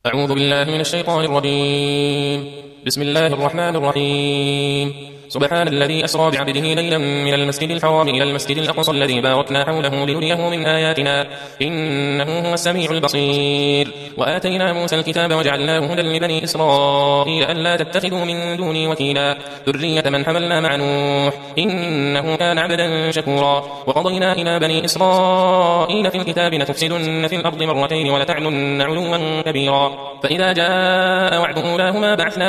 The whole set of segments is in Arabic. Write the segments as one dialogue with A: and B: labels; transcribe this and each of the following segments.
A: أعوذ بالله من الشيطان الرجيم. بسم الله الرحمن الرحيم. سبحان الذي أسرى بعبده ليلا من المسجد الحرام إلى المسجد الأقصى الذي باركنا حوله لنريه من آياتنا إنه هو السميع البصير. وآتينا موسى الكتاب وجعلناه هدى لبني إسرائيل ألا تتخذوا من دوني وكيلا ذرية من حملنا مع نوح إنه كان عبدا شكورا. وقضينا إلى بني إسرائيل في الكتاب لتفسدن في الأرض مرتين ولتعلن علوا كبيرا. فإذا جاء وعد أولاهما بعثنا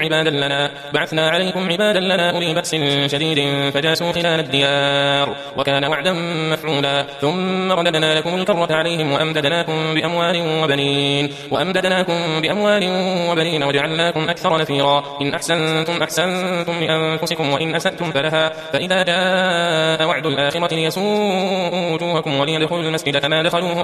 A: عليكم عبادا لنا أولي بأس شديد فجاسوا خلال الديار وكان وعدا مفعولا. ثم رددنا لكم الكرة عليهم وأمددناكم بأموال وبنين وجعلناكم أكثر نفيرا. إن أحسنتم لأنفسكم وإن أسأتم فلها. فإذا جاء وعد الآخرة ليسوءوا وجوهكم وليدخلوا المسجد كما دخلوه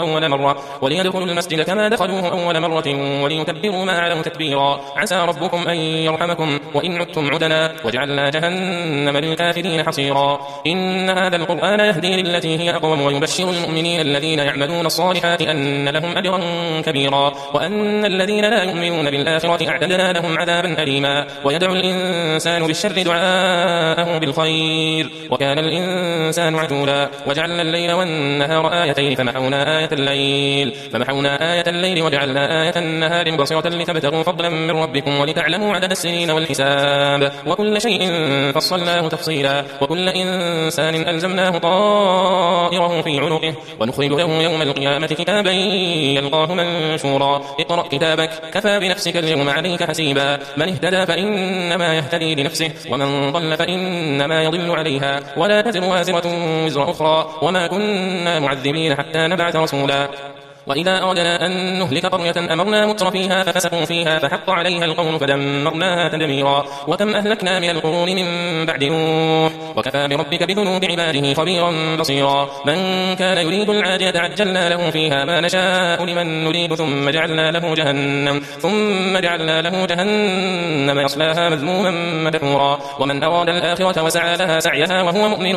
A: أول مرة وليتبروا ما علوا تتبيرا. عسى ربكم أن يرحمكم وإن عدتم عدنا وجعلنا جهنم للكافرين حصيرا. إن هذا القرآن يهدي للتي هي أقوم ويبشر المؤمنين الذين يعملون الصالحات أن لهم أجرا كبيرا وأن الذين لا يؤمنون بالآخرة أعتدنا لهم عذابا أليما. ويدعو الإنسان بالشر دعاءه بالخير وكان الإنسان عجولا. وجعلنا الليل والنهار آيتين فمحونا آية الليل وجعلنا آية النهار مبصرة لتبتغوا فضلا من ربكم ولتعلموا عدد السنين والحساب وكل شيء فصلناه تفصيلا. وكل إنسان ألزمناه طائره في عنقه ونخرج له يوم القيامة كتابا يلقاه منشورا. اقرأ كتابك كفى بنفسك اليوم عليك حسيبا. من اهتدى فإنما يهتدي لنفسه ومن ضل فإنما يضل عليها ولا تزر وازرة وزر أخرى وما كنا معذبين حتى نبعث رسولا. وإذا أردنا أن نهلك قرية أمرنا متر فيها ففسقوا فيها فحق عليها القول فدمرناها تدميرا. وكم أهلكنا من القرون من بعد نوح وكفى بربك بذنوب عباده خبيرا بصيرا. من كان يريد العاجلة عجلنا له فيها ما نشاء لمن نريد ثم جعلنا له جهنم يصلاها مذموما مدحورا. ومن أراد الآخرة وسعى لها سعيها وهو مؤمن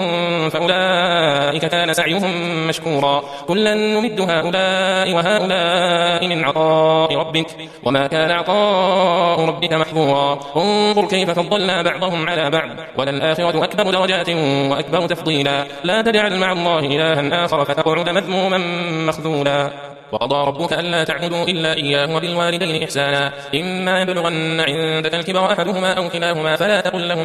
A: فأولئك كان سعيهم مشكورا. كلا نمد هؤلاء وهؤلاء من عطاء ربك وما كان عطاء ربك محظورا. انظر كيف فضلنا بعضهم على بعض وللآخرة أكبر درجات وأكبر تفضيلا. لا تجعل مع الله إلها آخر فتقعد مذموما مخذولا. وقضى ربك ألا تعبدوا إلا إياه وبالوالدين إحسانا. إما يبلغن عندك الكبر أحدهما أو كلاهما فلا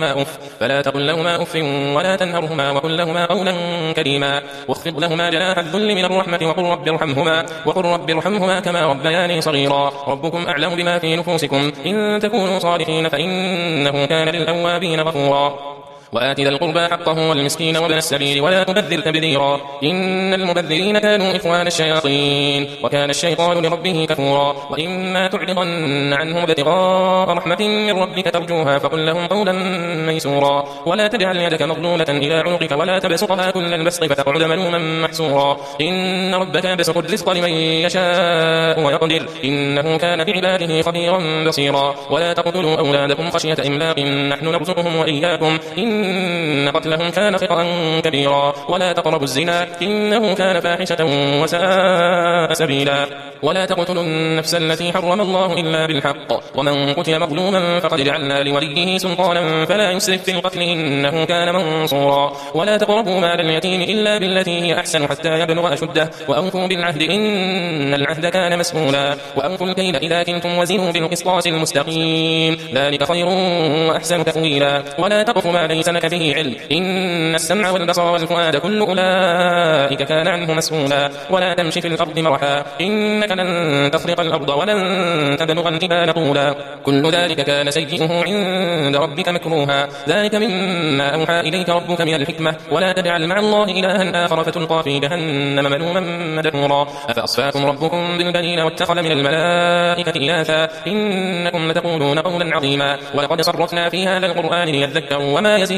A: تقل لهما أف ولا تنهرهما وقل لهما قولا كريما. واخفض لهما جناح الذل من الرحمة وقل رب ارحمهما كما ربياني صغيرا. ربكم أعلم بما في نفوسكم إن تكونوا صالحين فإنه كان للأوابين غفورا. وآت ذا القربى حقه والمسكين وابن السبيل ولا تبذر تبذيرا إن المبذرين كانوا إخوان الشياطين وكان الشيطان لربه كفورا. وإما تعرضن عنهم ابتغاء رحمة من ربك ترجوها فقل لهم قولا ميسورا. ولا تجعل يدك مغلولة إلى عنقك ولا تبسطها كل البسط فتقعد ملوما محسورا. إن ربك يبسط الرزق لمن يشاء ويقدر إنه كان بعباده خبيرا بصيرا. ولا تقتلوا أولادكم خشية إملاق نحن نرزقهم وإياكم إن قتلهم كان خطأ كبيرا. ولا تقربوا الزنا إنه كان فاحشة وساء سبيلا. ولا تقتلوا النفس التي حرم الله إلا بالحق ومن قتل مظلوما فقد جعلنا لوليه سلطانا فلا يسرف في القتل إنه كان منصورا. ولا تقربوا مال اليتيم إلا بالتي هي أحسن حتى يبلغ أشده وأوفوا بالعهد إن العهد كان مسؤولا. وأوفوا الكيل إذا كلتم وزنوا بالقسطاس المستقيم ذلك خير وأحسن تأويلا. ولا تقف ما ليس لك به علم إن السمع والبصر والفؤاد كل أولئك كان عنه مسؤولا. ولا تمشي في الأرض مرحا إنك لن تخرق الأرض ولن تبلغ الجبال طولا كل ذلك كان سيئه عند ربك مكروها. ذلك مما أوحى إليك ربك من الحكمة. ولا تجعل مع الله إلها آخر فتلقى في جهنم ملوما مدحورا. أفأصفاكم ربكم بالبنين واتخذ من الملائكة إناثا إنكم لتقولون قولا عظيما. ولقد صرفنا في هذا القرآن ليذكروا وما يزيد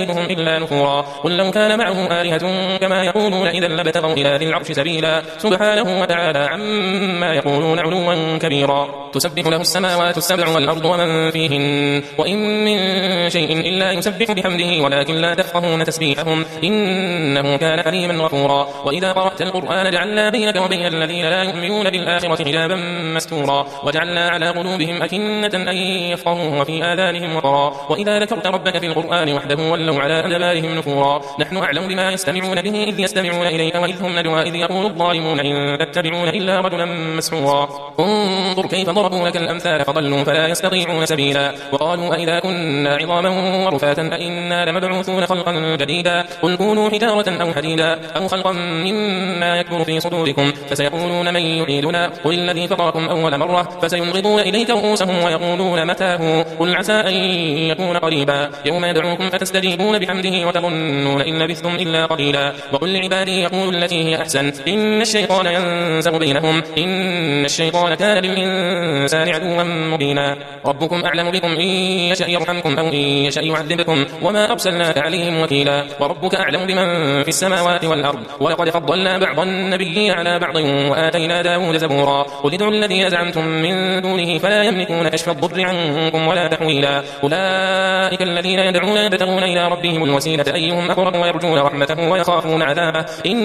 A: يزيدهم إلا نفورا قل لو كان معه آلهة كما يقولون إذا لابتغوا إلى ذي العرش سبيلا سبحانه وتعالى عما يقولون علوا كبيرا تسبح له السماوات السبع والأرض ومن فيهن وإن من شيء إلا يسبح بحمده ولكن لا تفقهون تسبيحهم إنه كان حليما غفورا وإذا قرأت القرآن جعلنا بينك وبين الذين لا يؤمنون بالآخرة حجابا مستورا وجعلنا على قلوبهم أكنة أن يفقهوه وفي آذانهم وقرا وإذا ذكرت ربك في القرآن وحده ولوا على أدبارهم نفورا نحن أعلم بما يستمعون به إذ يستمعون إليك وإذ هم نجوى إذ يقول الظالمون إن تتبعون إلا رجلا مسحورا انظر كيف ضربوا لك الأمثال فضلوا فلا يستطيعون سبيلا وقالوا أئذا كنا عظاما ورفاتا أئنا لمبعوثون خلقا جديدا قل كونوا حجارة أو حديدا أو خلقا مما يكبر في صدوركم فسيقولون من يعيدنا قل الذي فطركم أول مرة فسينغضون إليك رؤوسهم ويقولون متاه قل عسى أن يكون قريبا يوم يدعوكم فتستجيبون بحمده وتظنون إن لبثتم إلا قليلا وقل لعبادي يقول التي هي أحسن إن الشيطان ينزغ بينهم إن الشيطان كان للإنسان عدوا مبينا ربكم أعلم بكم إن يشأ يرحمكم أو إن يشأ يعذبكم وما أرسلناك عليهم وكيلا وربك أعلم بمن في السماوات والأرض ولقد فضلنا بعض النبي على بعض وآتينا داود زبورا قل ادعوا الذين زعمتم من دونه فلا يملكون كشف الضر عنكم ولا تحويلا أولئك الذين يدعون يبتغون إلى ربهم الوسيلة أيهم أقرب ويرجون رحمته ويخافون عذابه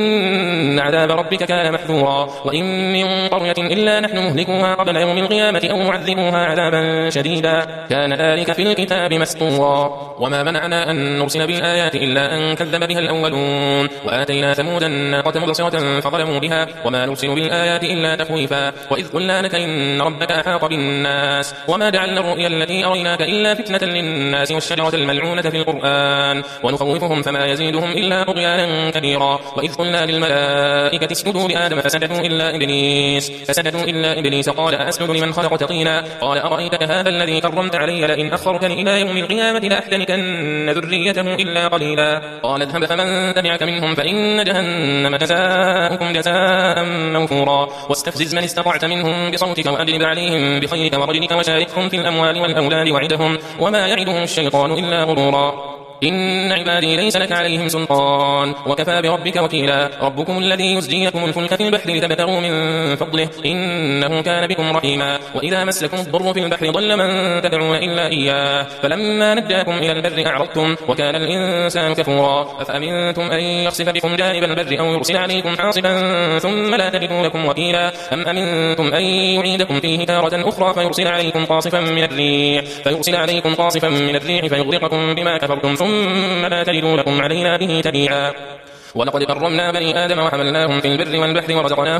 A: إن عذاب ربك كان محذورا وإن من قرية إلا نحن مهلكوها قبل يوم القيامة أو معذبوها عذابا شديدا كان ذلك في الكتاب مسطورا وما منعنا أن نرسل بالآيات إلا أن كذب بها الأولون وآتينا ثمود الناقة مبصرة فظلموا بها وما نرسل بالآيات إلا تخويفا وإذ قلنا لك إن ربك أحاط بالناس وما جعلنا الرؤيا التي أريناك إلا فتنة للناس والشجرة الملعونة في القرآن ونخوفهم فما يزيدهم إلا طغيانا كبيرا وإذ قلنا للملائكة اسجدوا لآدم فسجدوا إلا إبليس قال أسجد لمن خلقت طينا قال أرأيتك هذا الذي كرمت علي لئن أخرتني إلى يوم القيامة لأحتنكن ذريته إلا قليلا قال اذهب فمن تبعك منهم فإن جهنم جزاؤكم جزاء موفورا واستفزز من استطعت منهم بصوتك وأجلب عليهم بخيلك ورجلك وشاركهم في الأموال والأولاد وعدهم وما يعدهم الشيطان إلا غرورا إن عبادي ليس لك عليهم سلطان وكفى بربك وكيلا ربكم الذي يزجي لكم الفلك في البحر لتبتغوا من فضله إنه كان بكم رحيما وإذا مسكم الضر في البحر ضل من تدعون إلا إياه فلما نجاكم إلى البر أعرضتم وكان الإنسان كفورا أفأمنتم أن يخسف بكم جانب البر أو يرسل عليكم حاصبا ثم لا تجدوا لكم وكيلا أم أمنتم أن يعيدكم فيه تارة أخرى فيرسل عليكم قاصفا من الريح فيغرقكم بما كفرتم ثم لا تجدوا لكم علينا به تبيعا ولقد كرمنا بني آدم وحملناهم في البر والبحر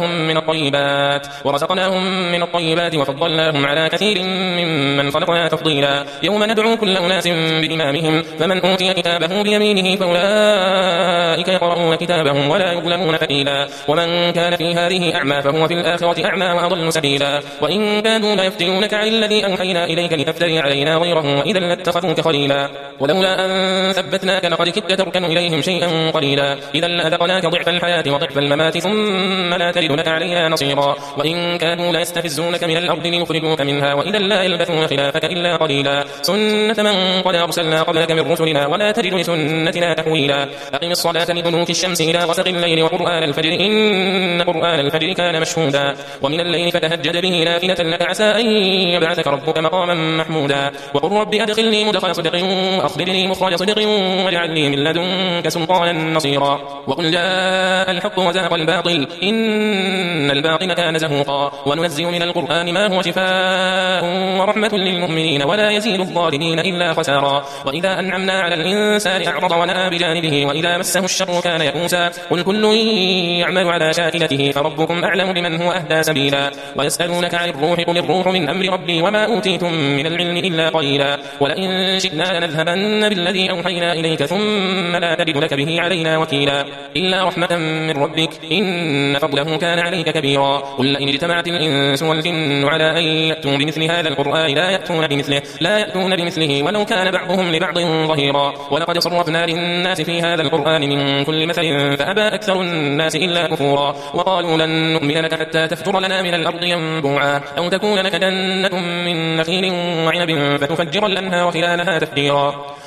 A: ورزقناهم من الطيبات وفضلناهم على كثير ممن خلقنا تفضيلا يوم ندعو كل أناس بإمامهم فمن أوتي كتابه بيمينه فأولئك يقرؤون كتابهم ولا يظلمون فتيلا ومن كان في هذه أعمى فهو في الآخرة أعمى وأضل سبيلا وإن كادوا ليفتنونك عن الذي أوحينا إليك لتفتري علينا غيره وإذا لاتخذوك خليلا ولولا أن ثبتناك لقد كدت تركن إليهم شيئا قليلا إذا لأذقناك ضعف الحياة وضعف الممات ثم لا تجد لك علينا نصيرا وإن كانوا ليستفزونك من الأرض ليخرجوك منها وإذا لا يلبثون خلافك إلا قليلا سنة من قد أرسلنا قبلك من رسلنا ولا تجد لسنتنا تحويلا أقم الصلاة لدلوك الشمس إلى غسق الليل وقرآن الفجر إن قرآن الفجر كان مشهودا ومن الليل فتهجد به نافلة لك عسى أن يبعثك ربك مقاما محمودا وقل رب أدخلني مدخل صدق وأخرجني مخرج صدق واجعل لي من لدنك سلطانا نصيرا وقل جاء الحق وزهق الباطل إن الباطل كان زهوقا وننزل من القرآن ما هو شفاء ورحمة للمؤمنين ولا يزيد الظالمين إلا خسارا وإذا أنعمنا على الإنسان أعرض ونأى بجانبه وإذا مسه الشر كان يئوسا قل كل يعمل على شاكلته فربكم أعلم بمن هو أهدى سبيلا ويسألونك عن الروح قل الروح من أمر ربي وما أوتيتم من العلم إلا قليلا ولئن شئنا لنذهبن بالذي أوحينا إليك ثم لا تجد لك به علينا وكيلا إلا رحمة من ربك إن فضله كان عليك كبيرا قل لئن اجتمعت الإنس والجن على أن يأتوا بمثل هذا القرآن لا يأتون بمثله ولو كان بعضهم لبعض ظهيرا ولقد صرفنا للناس في هذا القرآن من كل مثل فأبى أكثر الناس إلا كفورا وقالوا لن نؤمن لك حتى تفجر لنا من الأرض ينبوعا أو تكون لك جنة من نخيل وعنب فتفجر الأنهار خلالها تفجيرا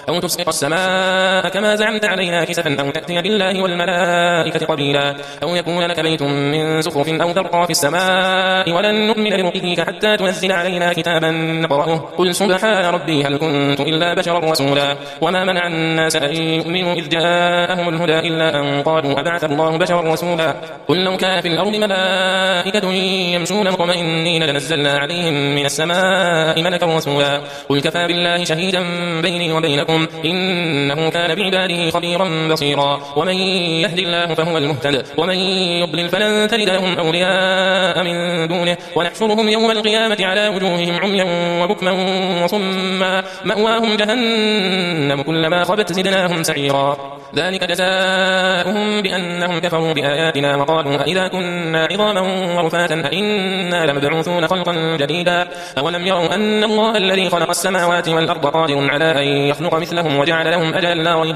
A: أو تسقط السماء كما زعمت علينا كسفا أو تأتي بالله والملائكة قبيلا أو يكون لك بيت من زخرف أو ترقى في السماء ولن نؤمن لرقيك حتى تنزل علينا كتابا نقرأه قل سبحان ربي هل كنت إلا بشرا رسولا وما منع الناس أن يؤمنوا إذ جاءهم الهدى إلا أن قالوا أبعث الله بشرا رسولا قل لو كان في الأرض ملائكة يمشون مطمئنين لنزلنا عليهم من السماء ملكا رسولا قل كفى بالله شهيدا بيني وبينكم إنه كان بعباده خبيرا بصيرا ومن يهد الله فهو المهتد ومن يضلل فلن تجد لهم أولياء من دونه ونحشرهم يوم القيامة على وجوههم عميا وبكما وصما مأواهم جهنم كلما خبت زدناهم سعيرا ذلك جزاؤهم بأنهم كفروا بآياتنا وقالوا أئذا كنا عظاما ورفاتا أئنا لمبعوثون خلقا جديدا أولم يروا أن الله الذي خلق السماوات والأرض قادر على أن يخلق مثلهم وجعل لهم أجلا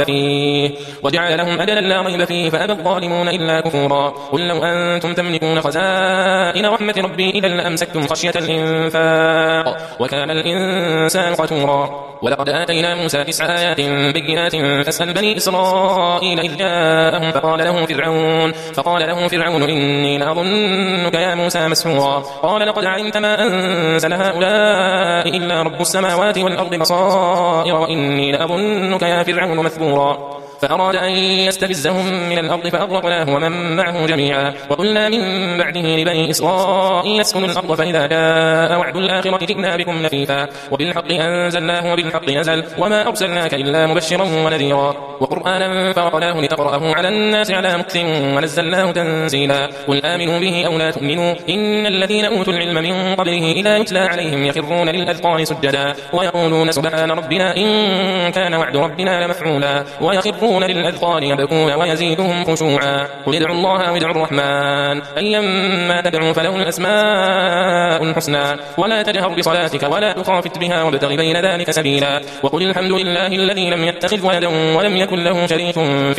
A: لا ريب فيه فأبى الظالمون إلا كفورا قل لو أنتم تملكون خزائن رحمة ربي إذا لأمسكتم خشية الإنفاق وكان الإنسان قتورا ولقد آتينا موسى 9 آيات بينات فاسأل بني إسرائيل إذ جاءهم فقال له فرعون إني لأظنك يا موسى مسحورا قال لقد علمت ما أنزل هؤلاء إلا رب السماوات والأرض بصائر وإني لأظنك يا فرعون مثبورا فأراد أن يستفزهم من الأرض فأغرقناه ومن معه جميعا وقلنا من بعده لبني إسرائيل اسكنوا الأرض فإذا جاء وعد الآخرة جئنا بكم لفيفا وبالحق أنزلناه وبالحق نزل وما أرسلناك إلا مبشرا ونذيرا وقرآنا فرقناه لتقرأه على الناس على مكث ونزلناه تنزيلا قل آمنوا به أو لا تؤمنوا إن الذين أوتوا العلم من قبله إذا يتلى عليهم يخرون للأذقان سجدا ويقولون سبحان ربنا إن كان وعد ربنا لمفعولا ويخرون للأذقان يبكون ويزيدهم خشوعا قل ادعوا الله أو ادعوا الرحمن أيما تدعوا فله الأسماء الحسنى ولا تجهر بصلاتك ولا تخافت بها وابتغ بين ذلك سبيلا وقل الحمد لله الذي لم يتخذ ولدا ولم يكن له شريك في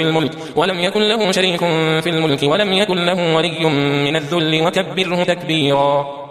A: الملك ولم يكن له ولي من الذل وكبره تكبيرا.